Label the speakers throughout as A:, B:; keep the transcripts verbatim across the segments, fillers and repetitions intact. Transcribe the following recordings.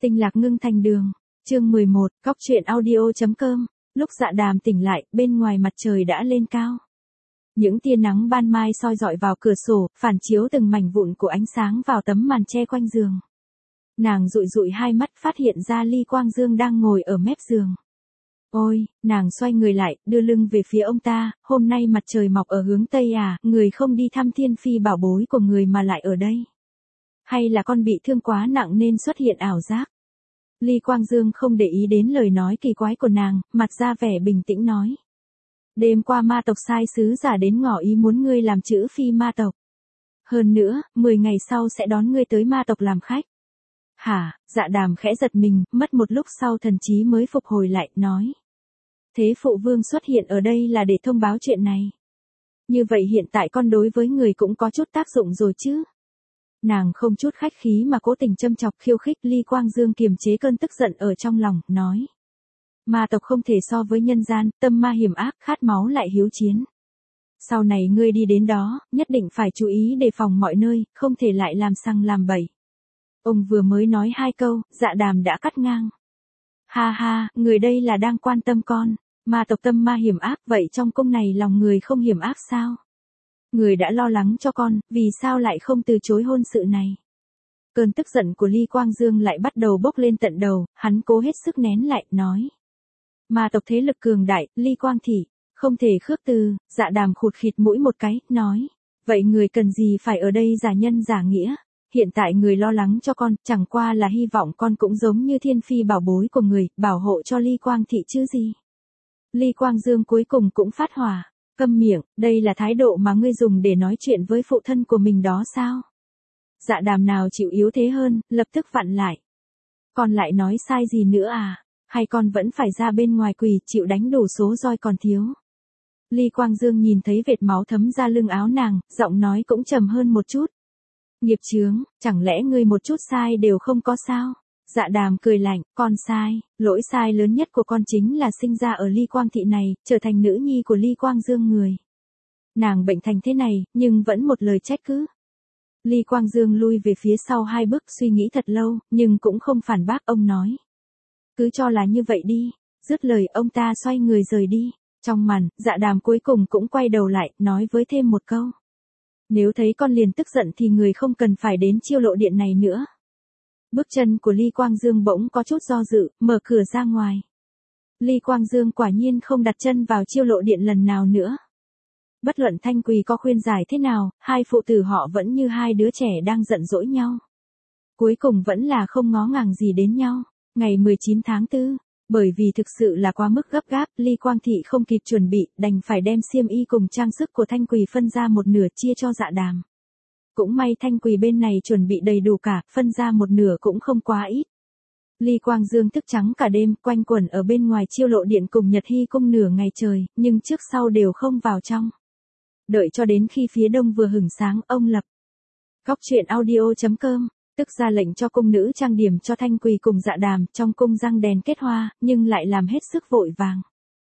A: Tinh lạc ngưng thành đường. Chương mười một, Cóc truyện audio.com. Lúc Dạ Đàm tỉnh lại, bên ngoài mặt trời đã lên cao. Những tia nắng ban mai soi rọi vào cửa sổ, phản chiếu từng mảnh vụn của ánh sáng vào tấm màn che quanh giường. Nàng dụi dụi hai mắt, phát hiện ra Ly Quang Dương đang ngồi ở mép giường. Ôi, nàng xoay người lại, đưa lưng về phía ông ta, hôm nay mặt trời mọc ở hướng Tây à, người không đi thăm thiên phi bảo bối của người mà lại ở đây. Hay là con bị thương quá nặng nên xuất hiện ảo giác? Ly Quang Dương không để ý đến lời nói kỳ quái của nàng, mặt ra vẻ bình tĩnh nói. Đêm qua ma tộc sai sứ giả đến ngỏ ý muốn ngươi làm chữ phi ma tộc. Hơn nữa, mười ngày sau sẽ đón ngươi tới ma tộc làm khách. Hả? Dạ Đàm khẽ giật mình, mất một lúc sau thần trí mới phục hồi lại, nói. Thế phụ vương xuất hiện ở đây là để thông báo chuyện này. Như vậy hiện tại con đối với người cũng có chút tác dụng rồi chứ? Nàng không chút khách khí mà cố tình châm chọc khiêu khích. Ly Quang Dương kiềm chế cơn tức giận ở trong lòng, nói. Ma tộc không thể so với nhân gian, tâm ma hiểm ác, khát máu lại hiếu chiến. Sau này ngươi đi đến đó, nhất định phải chú ý đề phòng mọi nơi, không thể lại làm sằng làm bậy. Ông vừa mới nói hai câu, Dạ Đàm đã cắt ngang. Ha ha, người đây là đang quan tâm con. Ma tộc tâm ma hiểm ác, vậy trong cung này lòng người không hiểm ác sao? Người đã lo lắng cho con, vì sao lại không từ chối hôn sự này? Cơn tức giận của Ly Quang Dương lại bắt đầu bốc lên tận đầu, hắn cố hết sức nén lại, nói. Ma tộc thế lực cường đại, Ly Quang thị, không thể khước từ. Dạ Đàm khụt khịt mũi một cái, nói. Vậy người cần gì phải ở đây giả nhân giả nghĩa? Hiện tại người lo lắng cho con, chẳng qua là hy vọng con cũng giống như thiên phi bảo bối của người, bảo hộ cho Ly Quang thị chứ gì. Ly Quang Dương cuối cùng cũng phát hỏa. Câm miệng, đây là thái độ mà ngươi dùng để nói chuyện với phụ thân của mình đó sao? Dạ Đàm nào chịu yếu thế hơn, lập tức vặn lại. Con lại nói sai gì nữa à? Hay con vẫn phải ra bên ngoài quỳ chịu đánh đủ số roi còn thiếu? Ly Quang Dương nhìn thấy vệt máu thấm ra lưng áo nàng, giọng nói cũng trầm hơn một chút. Nghiệp chướng, chẳng lẽ ngươi một chút sai đều không có sao? Dạ Đàm cười lạnh, con sai, lỗi sai lớn nhất của con chính là sinh ra ở Ly Quang thị này, trở thành nữ nhi của Ly Quang Dương người. Nàng bệnh thành thế này, nhưng vẫn một lời trách cứ. Ly Quang Dương lui về phía sau hai bước, suy nghĩ thật lâu, nhưng cũng không phản bác. Ông nói. Cứ cho là như vậy đi. Dứt lời ông ta xoay người rời đi. Trong màn, Dạ Đàm cuối cùng cũng quay đầu lại, nói với thêm một câu. Nếu thấy con liền tức giận thì người không cần phải đến chiêu lộ điện này nữa. Bước chân của Ly Quang Dương bỗng có chút do dự, mở cửa ra ngoài. Ly Quang Dương quả nhiên không đặt chân vào chiêu lộ điện lần nào nữa. Bất luận Thanh Quỳ có khuyên giải thế nào, hai phụ tử họ vẫn như hai đứa trẻ đang giận dỗi nhau. Cuối cùng vẫn là không ngó ngàng gì đến nhau. Ngày mười chín tháng tư, bởi vì thực sự là quá mức gấp gáp, Ly Quang thị không kịp chuẩn bị, đành phải đem xiêm y cùng trang sức của Thanh Quỳ phân ra một nửa chia cho Dạ Đàm. Cũng may Thanh Quỳ bên này chuẩn bị đầy đủ cả, phân ra một nửa cũng không quá ít. Ly Quang Dương thức trắng cả đêm, quanh quẩn ở bên ngoài chiêu lộ điện cùng Nhật Hy cung nửa ngày trời, nhưng trước sau đều không vào trong. Đợi cho đến khi phía đông vừa hửng sáng, ông lập. Cóc truyện audio.com, tức ra lệnh cho cung nữ trang điểm cho Thanh Quỳ cùng Dạ Đàm, trong cung răng đèn kết hoa, nhưng lại làm hết sức vội vàng.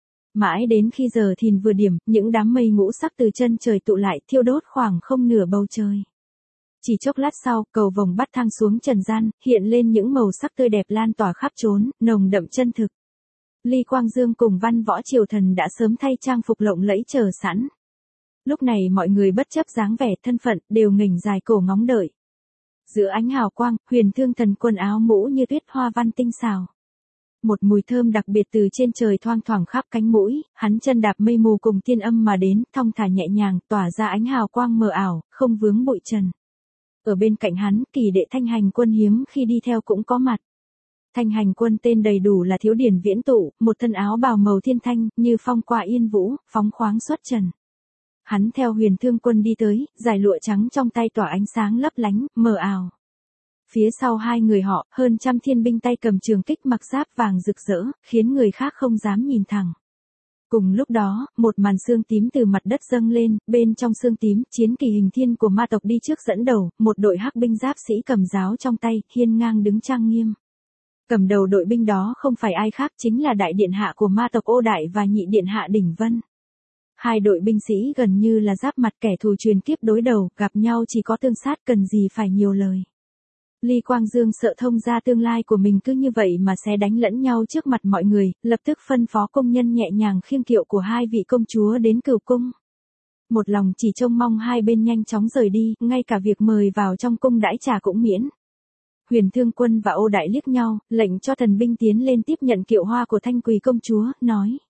A: Mãi đến khi giờ thìn vừa điểm, những đám mây ngũ sắc từ chân trời tụ lại, thiêu đốt khoảng không nửa bầu trời. Chỉ chốc lát sau, cầu vồng bắt thang xuống trần gian, hiện lên những màu sắc tươi đẹp lan tỏa khắp trốn, nồng đậm chân thực. Ly Quang Dương cùng văn võ triều thần đã sớm thay trang phục lộng lẫy chờ sẵn. Lúc này mọi người bất chấp dáng vẻ thân phận, đều nghềnh dài cổ ngóng đợi. Giữa ánh hào quang, Huyền Thương Thần quần áo mũ như tuyết, hoa văn tinh xảo. Một mùi thơm đặc biệt từ trên trời thoang thoảng khắp cánh mũi, hắn chân đạp mây mù cùng tiên âm mà đến, thong thả nhẹ nhàng, tỏa ra ánh hào quang mờ ảo, không vướng bụi trần. Ở bên cạnh hắn, Kỳ đệ Thanh Hành Quân hiếm khi đi theo cũng có mặt. Thanh Hành Quân tên đầy đủ là Thiếu Điển Viễn Tụ, một thân áo bào màu thiên thanh, như phong qua yên vũ, phóng khoáng xuất trần. Hắn theo Huyền Thương Quân đi tới, dải lụa trắng trong tay tỏa ánh sáng lấp lánh, mờ ảo. Phía sau hai người họ, hơn trăm thiên binh tay cầm trường kích mặc giáp vàng rực rỡ, khiến người khác không dám nhìn thẳng. Cùng lúc đó, một màn xương tím từ mặt đất dâng lên, bên trong xương tím, chiến kỳ hình thiên của ma tộc đi trước dẫn đầu, một đội hắc binh giáp sĩ cầm giáo trong tay, hiên ngang đứng trang nghiêm. Cầm đầu đội binh đó không phải ai khác, chính là đại điện hạ của ma tộc Ô Đại và nhị điện hạ Đỉnh Vân. Hai đội binh sĩ gần như là giáp mặt kẻ thù truyền kiếp đối đầu, gặp nhau chỉ có tương sát, cần gì phải nhiều lời. Ly Quang Dương sợ thông gia tương lai của mình cứ như vậy mà sẽ đánh lẫn nhau trước mặt mọi người, lập tức phân phó công nhân nhẹ nhàng khiêng kiệu của hai vị công chúa đến Cửu cung. Một lòng chỉ trông mong hai bên nhanh chóng rời đi, ngay cả việc mời vào trong cung đãi trà cũng miễn. Huyền Thương Quân và Ô Đại liếc nhau, lệnh cho thần binh tiến lên tiếp nhận kiệu hoa của Thanh Quỳ công chúa, nói: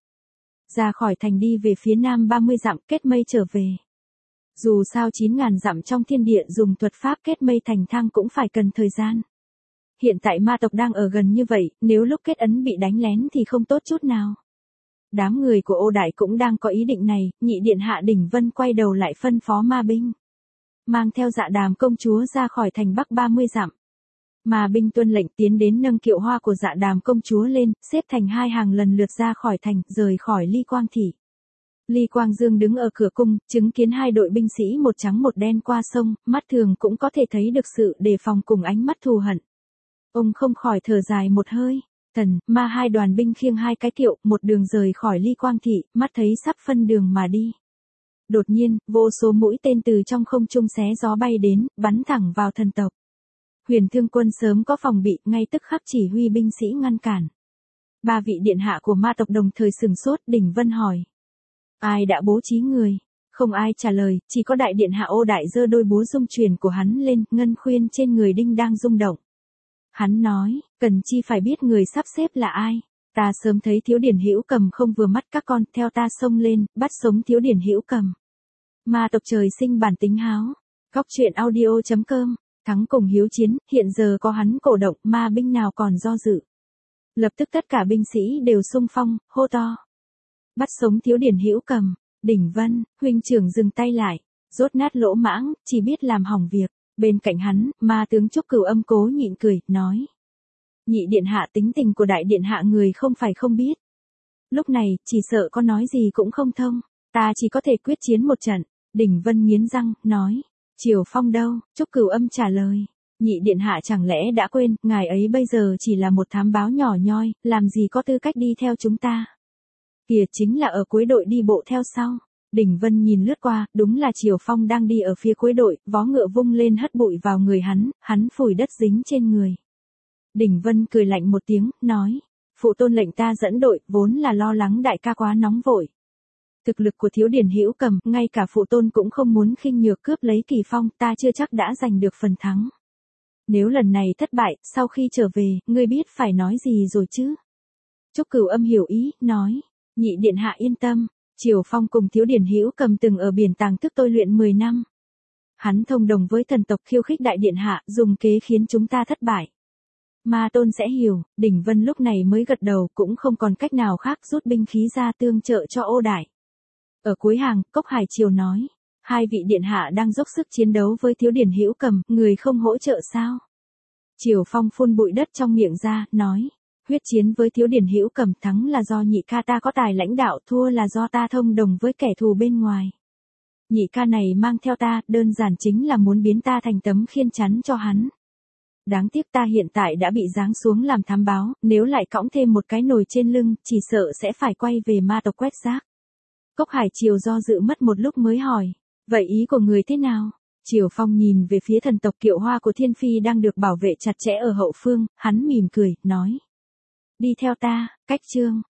A: ra khỏi thành đi về phía nam ba mươi dặm, kết mây trở về. Dù sao chín ngàn dặm trong thiên địa dùng thuật pháp kết mây thành thang cũng phải cần thời gian. Hiện tại ma tộc đang ở gần như vậy, nếu lúc kết ấn bị đánh lén thì không tốt chút nào. Đám người của Ô Đại cũng đang có ý định này, nhị điện hạ Đỉnh Vân quay đầu lại phân phó ma binh. Mang theo Dạ Đàm công chúa ra khỏi thành bắc ba mươi dặm. Ma binh tuân lệnh tiến đến nâng kiệu hoa của Dạ Đàm công chúa lên, xếp thành hai hàng lần lượt ra khỏi thành, rời khỏi Ly Quang thị. Ly Quang Dương đứng ở cửa cung, chứng kiến hai đội binh sĩ một trắng một đen qua sông, mắt thường cũng có thể thấy được sự đề phòng cùng ánh mắt thù hận. Ông không khỏi thở dài một hơi. Thần, ma hai đoàn binh khiêng hai cái kiệu, một đường rời khỏi Ly Quang thị, mắt thấy sắp phân đường mà đi. Đột nhiên, vô số mũi tên từ trong không trung xé gió bay đến, bắn thẳng vào thần tộc. Huyền Thương Quân sớm có phòng bị, ngay tức khắc chỉ huy binh sĩ ngăn cản. Ba vị điện hạ của ma tộc đồng thời sừng sốt, Đỉnh Vân hỏi: ai đã bố trí người? Không ai trả lời, chỉ có đại điện hạ Ô Đại giơ đôi búa dung truyền của hắn lên, ngân khuyên trên người đinh đang rung động. Hắn nói: cần chi phải biết người sắp xếp là ai. Ta sớm thấy Thiếu Điển Hữu Cầm không vừa mắt các con, theo ta xông lên, bắt sống Thiếu Điển Hữu Cầm. Ma tộc trời sinh bản tính háo. Góc truyện audio chấm com. Thắng cùng hiếu chiến, hiện giờ có hắn cổ động, ma binh nào còn do dự. Lập tức tất cả binh sĩ đều xung phong, hô to: bắt sống Thiếu Điển Hữu Cầm. Đỉnh Vân, huynh trưởng dừng tay lại. Rốt nát lỗ mãng, chỉ biết làm hỏng việc. Bên cạnh hắn, ma tướng Trúc Cửu Âm cố nhịn cười, nói: nhị điện hạ tính tình của đại điện hạ người không phải không biết. Lúc này, chỉ sợ có nói gì cũng không thông. Ta chỉ có thể quyết chiến một trận. Đỉnh Vân nghiến răng, nói: Triều Phong đâu? Trúc Cửu Âm trả lời: nhị điện hạ chẳng lẽ đã quên, ngài ấy bây giờ chỉ là một thám báo nhỏ nhoi, làm gì có tư cách đi theo chúng ta. Kìa chính là ở cuối đội đi bộ theo sau. Đỉnh Vân nhìn lướt qua, đúng là Triều Phong đang đi ở phía cuối đội, vó ngựa vung lên hất bụi vào người hắn, hắn phủi đất dính trên người. Đỉnh Vân cười lạnh một tiếng, nói: phụ tôn lệnh ta dẫn đội, vốn là lo lắng đại ca quá nóng vội. Thực lực của Thiếu Điển Hữu Cầm, ngay cả phụ tôn cũng không muốn khinh nhược cướp lấy Kỳ Phong, ta chưa chắc đã giành được phần thắng. Nếu lần này thất bại, sau khi trở về, ngươi biết phải nói gì rồi chứ? Trúc Cửu Âm hiểu ý, nói: nhị điện hạ yên tâm, Triều Phong cùng Thiếu Điển Hữu Cầm từng ở biển tàng thức tôi luyện mười năm. Hắn thông đồng với thần tộc khiêu khích đại điện hạ, dùng kế khiến chúng ta thất bại. Ma tôn sẽ hiểu. Đỉnh Vân lúc này mới gật đầu, cũng không còn cách nào khác, rút binh khí ra tương trợ cho Ô Đại. Ở cuối hàng, Cốc Hải Triều nói: hai vị điện hạ đang dốc sức chiến đấu với Thiếu Điển Hữu Cầm, người không hỗ trợ sao? Triều Phong phun bụi đất trong miệng ra, nói: huyết chiến với Thiếu Điển Hữu Cầm, thắng là do nhị ca ta có tài lãnh đạo, thua là do ta thông đồng với kẻ thù bên ngoài. Nhị ca này mang theo ta, đơn giản chính là muốn biến ta thành tấm khiên chắn cho hắn. Đáng tiếc ta hiện tại đã bị giáng xuống làm thám báo, nếu lại cõng thêm một cái nồi trên lưng, chỉ sợ sẽ phải quay về ma tộc quét rác. Cốc Hải Triều do dự mất một lúc mới hỏi: vậy ý của người thế nào? Triều Phong nhìn về phía thần tộc Kiệu Hoa của Thiên Phi đang được bảo vệ chặt chẽ ở hậu phương, hắn mỉm cười, nói: đi theo ta. Cách chương